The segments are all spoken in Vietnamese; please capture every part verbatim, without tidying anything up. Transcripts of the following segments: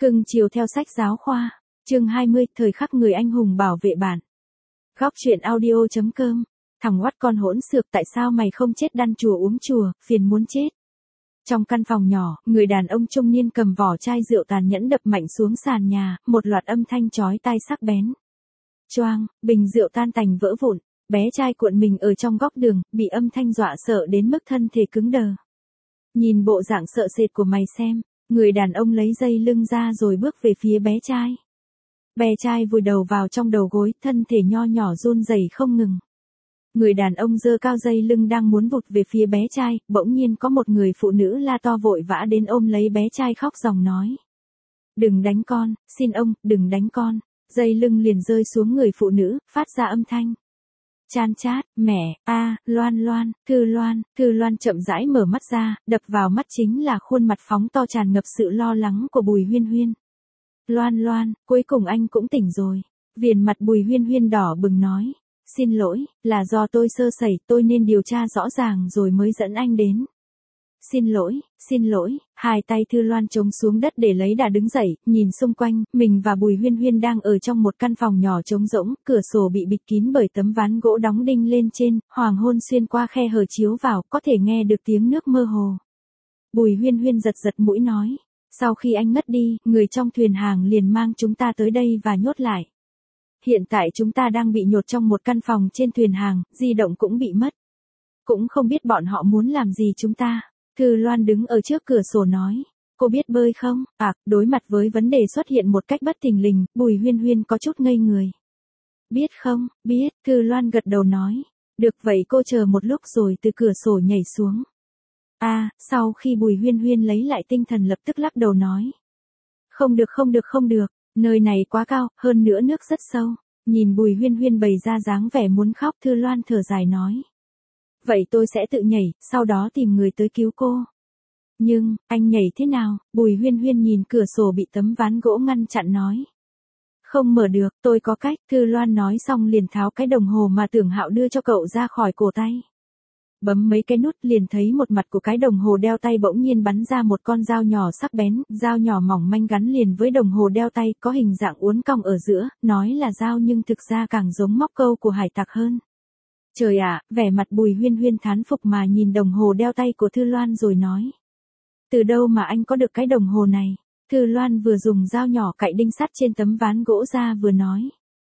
Cưng chiều theo sách giáo khoa. Chương hai mươi, thời khắc người anh hùng bảo vệ bạn. Góc truyện audio chấm com. Thằng oắt con hỗn xược, tại sao mày không chết đăn chùa uống chùa, phiền muốn chết. Trong căn phòng nhỏ, người đàn ông trung niên cầm vỏ chai rượu tàn nhẫn đập mạnh xuống sàn nhà, một loạt âm thanh chói tai sắc bén. Choang, bình rượu tan tành vỡ vụn, bé trai cuộn mình ở trong góc đường, bị âm thanh dọa sợ đến mức thân thể cứng đờ. Nhìn bộ dạng sợ sệt của mày xem. Người đàn ông lấy dây lưng ra rồi bước về phía bé trai. Bé trai vùi đầu vào trong đầu gối, thân thể nho nhỏ run rẩy không ngừng. Người đàn ông giơ cao dây lưng đang muốn vụt về phía bé trai, bỗng nhiên có một người phụ nữ la to vội vã đến ôm lấy bé trai khóc ròng nói. Đừng đánh con, xin ông, đừng đánh con. Dây lưng liền rơi xuống người phụ nữ, phát ra âm thanh. Chan chát, mẹ, a, Loan Loan, Thư Loan, Thư Loan chậm rãi mở mắt ra, đập vào mắt chính là khuôn mặt phóng to tràn ngập sự lo lắng của Bùi Huyên Huyên. Loan Loan, cuối cùng anh cũng tỉnh rồi. Viền mặt Bùi Huyên Huyên đỏ bừng nói. Xin lỗi, là do tôi sơ sẩy, tôi nên điều tra rõ ràng rồi mới dẫn anh đến. Xin lỗi, xin lỗi, hai tay Thư Loan chống xuống đất để lấy đà đứng dậy, nhìn xung quanh, mình và Bùi Huyên Huyên đang ở trong một căn phòng nhỏ trống rỗng, cửa sổ bị bịt kín bởi tấm ván gỗ đóng đinh lên trên, hoàng hôn xuyên qua khe hở chiếu vào, có thể nghe được tiếng nước mơ hồ. Bùi Huyên Huyên giật giật mũi nói, sau khi anh ngất đi, người trong thuyền hàng liền mang chúng ta tới đây và nhốt lại. Hiện tại chúng ta đang bị nhốt trong một căn phòng trên thuyền hàng, di động cũng bị mất. Cũng không biết bọn họ muốn làm gì chúng ta. Thư Loan đứng ở trước cửa sổ nói, cô biết bơi không? À, đối mặt với vấn đề xuất hiện một cách bất thình lình, Bùi Huyên Huyên có chút ngây người. Biết không, biết, Thư Loan gật đầu nói. Được vậy cô chờ một lúc rồi từ cửa sổ nhảy xuống. À, sau khi Bùi Huyên Huyên lấy lại tinh thần lập tức lắc đầu nói. Không được không được không được, nơi này quá cao, hơn nữa nước rất sâu. Nhìn Bùi Huyên Huyên bày ra dáng vẻ muốn khóc, Thư Loan thở dài nói. Vậy tôi sẽ tự nhảy, sau đó tìm người tới cứu cô. Nhưng, anh nhảy thế nào? Bùi Huyên Huyên nhìn cửa sổ bị tấm ván gỗ ngăn chặn nói. Không mở được, tôi có cách. Thư Loan nói xong liền tháo cái đồng hồ mà Tưởng Hạo đưa cho cậu ra khỏi cổ tay. Bấm mấy cái nút liền thấy một mặt của cái đồng hồ đeo tay bỗng nhiên bắn ra một con dao nhỏ sắc bén, dao nhỏ mỏng manh gắn liền với đồng hồ đeo tay, có hình dạng uốn cong ở giữa, nói là dao nhưng thực ra càng giống móc câu của hải tặc hơn. Trời ạ, vẻ mặt Bùi Huyên Huyên thán phục mà nhìn đồng hồ đeo tay của Thư Loan rồi nói. Từ đâu mà anh có được cái đồng hồ này? Thư Loan vừa dùng dao nhỏ cạy đinh sắt trên tấm ván gỗ ra vừa nói.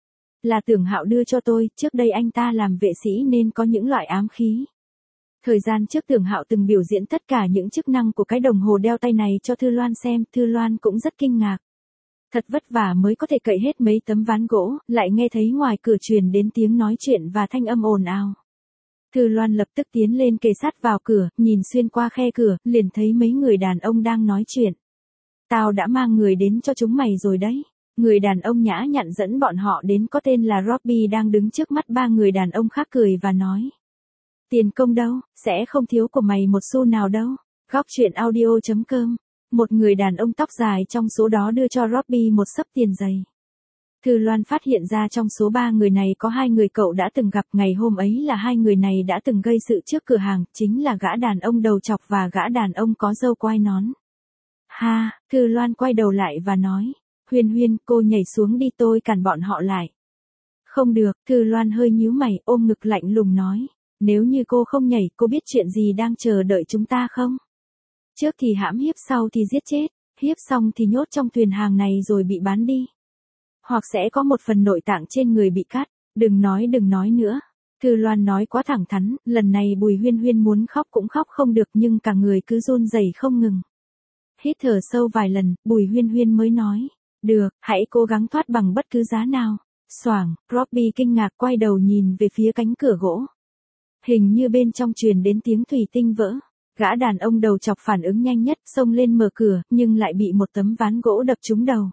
Là Tưởng Hạo đưa cho tôi, trước đây anh ta làm vệ sĩ nên có những loại ám khí. Thời gian trước Tưởng Hạo từng biểu diễn tất cả những chức năng của cái đồng hồ đeo tay này cho Thư Loan xem, Thư Loan cũng rất kinh ngạc. Thật vất vả mới có thể cậy hết mấy tấm ván gỗ, lại nghe thấy ngoài cửa truyền đến tiếng nói chuyện và thanh âm ồn ào. Thư Loan lập tức tiến lên kề sát vào cửa, nhìn xuyên qua khe cửa, liền thấy mấy người đàn ông đang nói chuyện. Tao đã mang người đến cho chúng mày rồi đấy. Người đàn ông nhã nhặn dẫn bọn họ đến có tên là Robbie đang đứng trước mắt ba người đàn ông khác cười và nói. Tiền công đâu, sẽ không thiếu của mày một xu nào đâu. Góc truyện audio chấm com. Một người đàn ông tóc dài trong số đó đưa cho Robbie một xấp tiền dày. Thư Loan phát hiện ra trong số ba người này có hai người cậu đã từng gặp, ngày hôm ấy là hai người này đã từng gây sự trước cửa hàng, chính là gã đàn ông đầu chọc và gã đàn ông có râu quai nón. Ha, Thư Loan quay đầu lại và nói, Huyên Huyên, cô nhảy xuống đi, tôi cản bọn họ lại. Không được, Thư Loan hơi nhíu mày, ôm ngực lạnh lùng nói, nếu như cô không nhảy, cô biết chuyện gì đang chờ đợi chúng ta không? Trước thì hãm hiếp, sau thì giết chết, hiếp xong thì nhốt trong thuyền hàng này rồi bị bán đi. Hoặc sẽ có một phần nội tạng trên người bị cắt, đừng nói đừng nói nữa. Thư Loan nói quá thẳng thắn, lần này Bùi Huyên Huyên muốn khóc cũng khóc không được nhưng cả người cứ run rẩy không ngừng. Hít thở sâu vài lần, Bùi Huyên Huyên mới nói, được, hãy cố gắng thoát bằng bất cứ giá nào. Xoảng, Robbie kinh ngạc quay đầu nhìn về phía cánh cửa gỗ. Hình như bên trong truyền đến tiếng thủy tinh vỡ. Gã đàn ông đầu chọc phản ứng nhanh nhất, xông lên mở cửa, nhưng lại bị một tấm ván gỗ đập trúng đầu.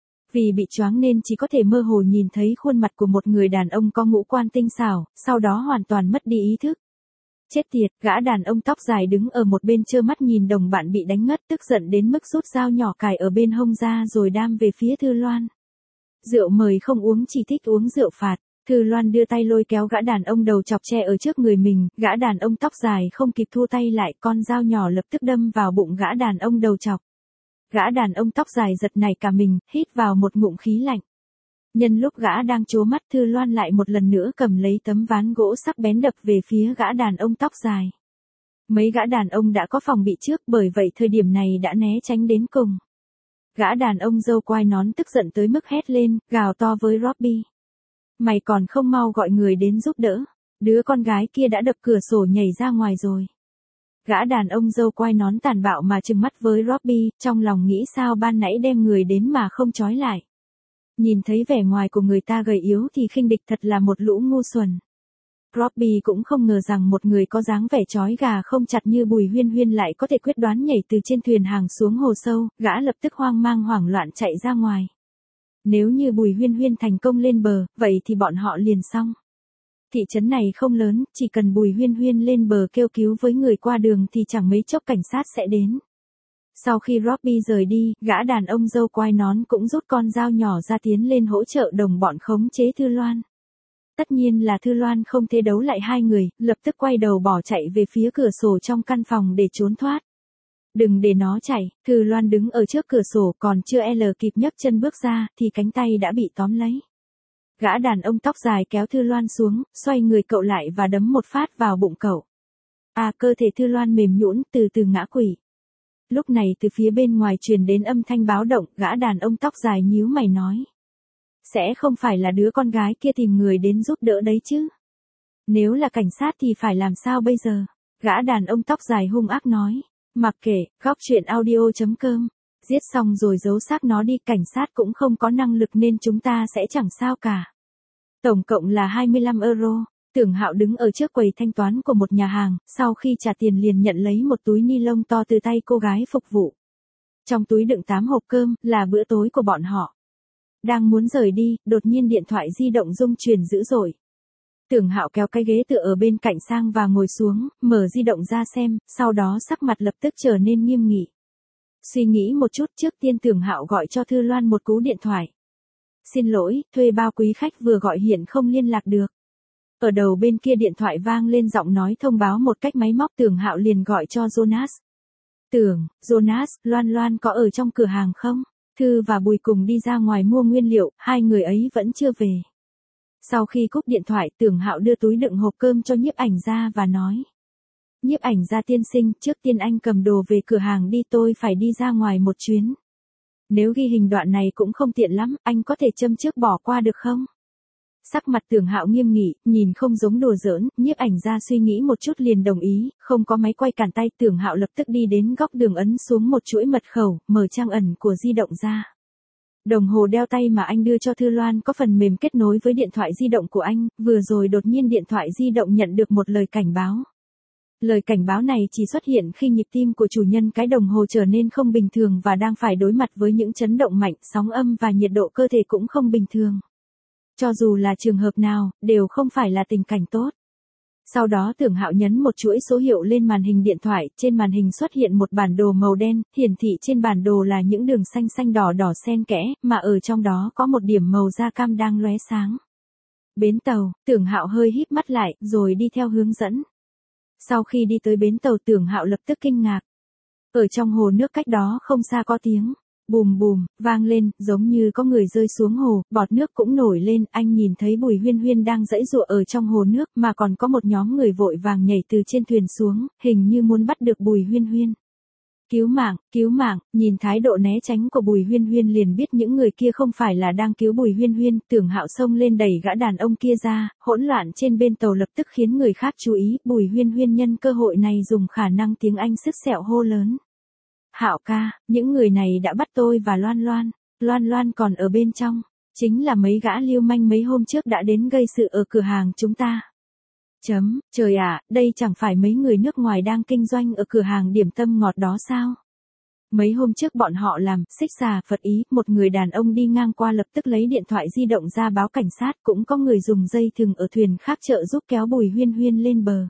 Vì bị choáng nên chỉ có thể mơ hồ nhìn thấy khuôn mặt của một người đàn ông có ngũ quan tinh xảo, sau đó hoàn toàn mất đi ý thức. Chết tiệt, gã đàn ông tóc dài đứng ở một bên trơ mắt nhìn đồng bạn bị đánh ngất, tức giận đến mức rút dao nhỏ cài ở bên hông ra rồi đam về phía Thư Loan. Rượu mời không uống, chỉ thích uống rượu phạt. Thư Loan đưa tay lôi kéo gã đàn ông đầu chọc che ở trước người mình, gã đàn ông tóc dài không kịp thu tay lại, con dao nhỏ lập tức đâm vào bụng gã đàn ông đầu chọc. Gã đàn ông tóc dài giật nảy cả mình, hít vào một ngụm khí lạnh. Nhân lúc gã đang trố mắt, Thư Loan lại một lần nữa cầm lấy tấm ván gỗ sắc bén đập về phía gã đàn ông tóc dài. Mấy gã đàn ông đã có phòng bị trước, bởi vậy thời điểm này đã né tránh đến cùng. Gã đàn ông râu quai nón tức giận tới mức hét lên, gào to với Robbie. Mày còn không mau gọi người đến giúp đỡ. Đứa con gái kia đã đập cửa sổ nhảy ra ngoài rồi. Gã đàn ông râu quai nón tàn bạo mà trừng mắt với Robbie, trong lòng nghĩ sao ban nãy đem người đến mà không trói lại. Nhìn thấy vẻ ngoài của người ta gầy yếu thì khinh địch thật là một lũ ngu xuẩn. Robbie cũng không ngờ rằng một người có dáng vẻ chói gà không chặt như Bùi Huyên Huyên lại có thể quyết đoán nhảy từ trên thuyền hàng xuống hồ sâu, gã lập tức hoang mang hoảng loạn chạy ra ngoài. Nếu như Bùi Huyên Huyên thành công lên bờ, vậy thì bọn họ liền xong. Thị trấn này không lớn, chỉ cần Bùi Huyên Huyên lên bờ kêu cứu với người qua đường thì chẳng mấy chốc cảnh sát sẽ đến. Sau khi Robbie rời đi, gã đàn ông râu quai nón cũng rút con dao nhỏ ra tiến lên hỗ trợ đồng bọn khống chế Thư Loan. Tất nhiên là Thư Loan không thể đấu lại hai người, lập tức quay đầu bỏ chạy về phía cửa sổ trong căn phòng để trốn thoát. Đừng để nó chạy, Thư Loan đứng ở trước cửa sổ còn chưa L kịp nhấc chân bước ra thì cánh tay đã bị tóm lấy. Gã đàn ông tóc dài kéo Thư Loan xuống, xoay người cậu lại và đấm một phát vào bụng cậu. À, cơ thể Thư Loan mềm nhũn, từ từ ngã quỵ. Lúc này từ phía bên ngoài truyền đến âm thanh báo động, gã đàn ông tóc dài nhíu mày nói. Sẽ không phải là đứa con gái kia tìm người đến giúp đỡ đấy chứ? Nếu là cảnh sát thì phải làm sao bây giờ? Gã đàn ông tóc dài hung ác nói. Mặc kệ, góc truyện audio chấm com. Giết xong rồi giấu xác nó đi, cảnh sát cũng không có năng lực nên chúng ta sẽ chẳng sao cả. Tổng cộng là hai mươi lăm euro. Tưởng Hạo đứng ở trước quầy thanh toán của một nhà hàng, sau khi trả tiền liền nhận lấy một túi ni lông to từ tay cô gái phục vụ. Trong túi đựng tám hộp cơm, là bữa tối của bọn họ. Đang muốn rời đi, đột nhiên điện thoại di động rung chuyển dữ dội. Tưởng Hạo kéo cái ghế tựa ở bên cạnh sang và ngồi xuống, mở di động ra xem, sau đó sắc mặt lập tức trở nên nghiêm nghị. Suy nghĩ một chút, trước tiên Tưởng Hạo gọi cho Thư Loan một cú điện thoại. Xin lỗi, thuê bao quý khách vừa gọi hiện không liên lạc được. Ở đầu bên kia điện thoại vang lên giọng nói thông báo một cách máy móc. Tưởng Hạo liền gọi cho Jonas. Tưởng, Jonas, Loan Loan có ở trong cửa hàng không? Thư và Bùi cùng đi ra ngoài mua nguyên liệu, hai người ấy vẫn chưa về. Sau khi cúp điện thoại, Tưởng Hạo đưa túi đựng hộp cơm cho nhiếp ảnh gia và nói. Nhiếp ảnh gia tiên sinh, trước tiên anh cầm đồ về cửa hàng đi, tôi phải đi ra ngoài một chuyến. Nếu ghi hình đoạn này cũng không tiện lắm, anh có thể châm trước bỏ qua được không? Sắc mặt Tưởng Hạo nghiêm nghị, nhìn không giống đùa giỡn, nhiếp ảnh gia suy nghĩ một chút liền đồng ý, không có máy quay cản tay. Tưởng Hạo lập tức đi đến góc đường ấn xuống một chuỗi mật khẩu, mở trang ẩn của di động ra. Đồng hồ đeo tay mà anh đưa cho Thư Loan có phần mềm kết nối với điện thoại di động của anh, vừa rồi đột nhiên điện thoại di động nhận được một lời cảnh báo. Lời cảnh báo này chỉ xuất hiện khi nhịp tim của chủ nhân cái đồng hồ trở nên không bình thường và đang phải đối mặt với những chấn động mạnh, sóng âm và nhiệt độ cơ thể cũng không bình thường. Cho dù là trường hợp nào, đều không phải là tình cảnh tốt. Sau đó Tưởng Hạo nhấn một chuỗi số hiệu lên màn hình điện thoại, trên màn hình xuất hiện một bản đồ màu đen, hiển thị trên bản đồ là những đường xanh xanh đỏ đỏ xen kẽ, mà ở trong đó có một điểm màu da cam đang lóe sáng. Bến tàu, Tưởng Hạo hơi híp mắt lại, rồi đi theo hướng dẫn. Sau khi đi tới bến tàu, Tưởng Hạo lập tức kinh ngạc. Ở trong hồ nước cách đó không xa có tiếng bùm bùm vang lên, giống như có người rơi xuống hồ, bọt nước cũng nổi lên. Anh nhìn thấy Bùi Huyên Huyên đang giãy giụa ở trong hồ nước, mà còn có một nhóm người vội vàng nhảy từ trên thuyền xuống, hình như muốn bắt được Bùi Huyên Huyên. Cứu mạng, cứu mạng. Nhìn thái độ né tránh của Bùi Huyên Huyên liền biết những người kia không phải là đang cứu Bùi Huyên Huyên. Tưởng Hạo xông lên đẩy gã đàn ông kia ra, hỗn loạn trên bên tàu lập tức khiến người khác chú ý. Bùi Huyên Huyên nhân cơ hội này dùng khả năng tiếng Anh sứt sẹo hô lớn. Hạo ca, những người này đã bắt tôi và Loan Loan. Loan Loan còn ở bên trong. Chính là mấy gã lưu manh mấy hôm trước đã đến gây sự ở cửa hàng chúng ta. Chấm, trời ạ, đây chẳng phải mấy người nước ngoài đang kinh doanh ở cửa hàng điểm tâm ngọt đó sao? Mấy hôm trước bọn họ làm, xích xà Phật ý, một người đàn ông đi ngang qua lập tức lấy điện thoại di động ra báo cảnh sát, cũng có người dùng dây thừng ở thuyền khác trợ giúp kéo Bùi Huyên Huyên lên bờ.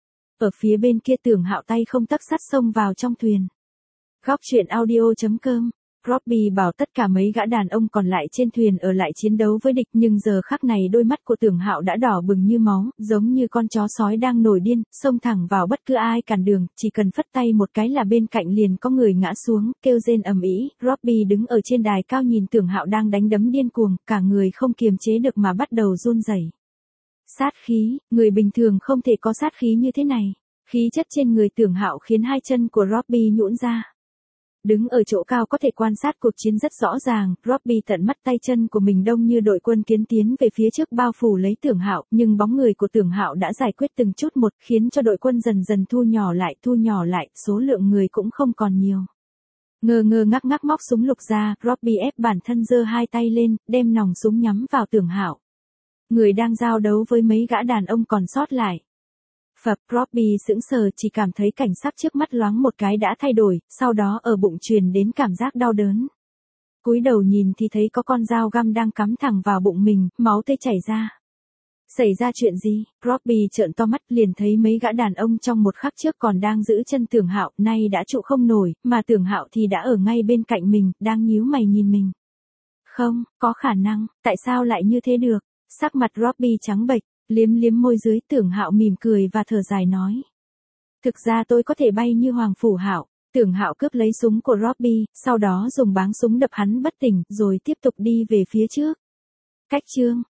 Ở phía bên kia Tưởng Hạo tay không tấc sắt xông vào trong thuyền. Góc truyện audio chấm com Robbie bảo tất cả mấy gã đàn ông còn lại trên thuyền ở lại chiến đấu với địch, nhưng giờ khắc này đôi mắt của Tưởng Hạo đã đỏ bừng như máu, giống như con chó sói đang nổi điên, xông thẳng vào bất cứ ai cản đường, chỉ cần phất tay một cái là bên cạnh liền có người ngã xuống, kêu rên ầm ĩ. Robbie đứng ở trên đài cao nhìn Tưởng Hạo đang đánh đấm điên cuồng, cả người không kiềm chế được mà bắt đầu run rẩy. Sát khí, người bình thường không thể có sát khí như thế này. Khí chất trên người Tưởng Hạo khiến hai chân của Robbie nhũn ra. Đứng ở chỗ cao có thể quan sát cuộc chiến rất rõ ràng, Robbie tận mắt tay chân của mình đông như đội quân kiến tiến về phía trước bao phủ lấy Tưởng Hạo, nhưng bóng người của Tưởng Hạo đã giải quyết từng chút một, khiến cho đội quân dần dần thu nhỏ lại, thu nhỏ lại, số lượng người cũng không còn nhiều. Ngơ ngơ ngác ngác móc súng lục ra, Robbie ép bản thân giơ hai tay lên, đem nòng súng nhắm vào Tưởng Hạo. Người đang giao đấu với mấy gã đàn ông còn sót lại. Phập, Robbie sững sờ, chỉ cảm thấy cảnh sắc trước mắt loáng một cái đã thay đổi, sau đó ở bụng truyền đến cảm giác đau đớn. Cúi đầu nhìn thì thấy có con dao găm đang cắm thẳng vào bụng mình, máu tươi chảy ra. Xảy ra chuyện gì? Robbie trợn to mắt liền thấy mấy gã đàn ông trong một khắc trước còn đang giữ chân Tưởng Hạo, nay đã trụ không nổi, mà Tưởng Hạo thì đã ở ngay bên cạnh mình, đang nhíu mày nhìn mình. Không, có khả năng, tại sao lại như thế được? Sắc mặt Robbie trắng bệch. Liếm liếm môi dưới, Tưởng Hạo mỉm cười và thở dài nói. Thực ra tôi có thể bay như Hoàng Phủ Hạo. Tưởng Hạo cướp lấy súng của Robbie, sau đó dùng báng súng đập hắn bất tỉnh, rồi tiếp tục đi về phía trước. Cách chương.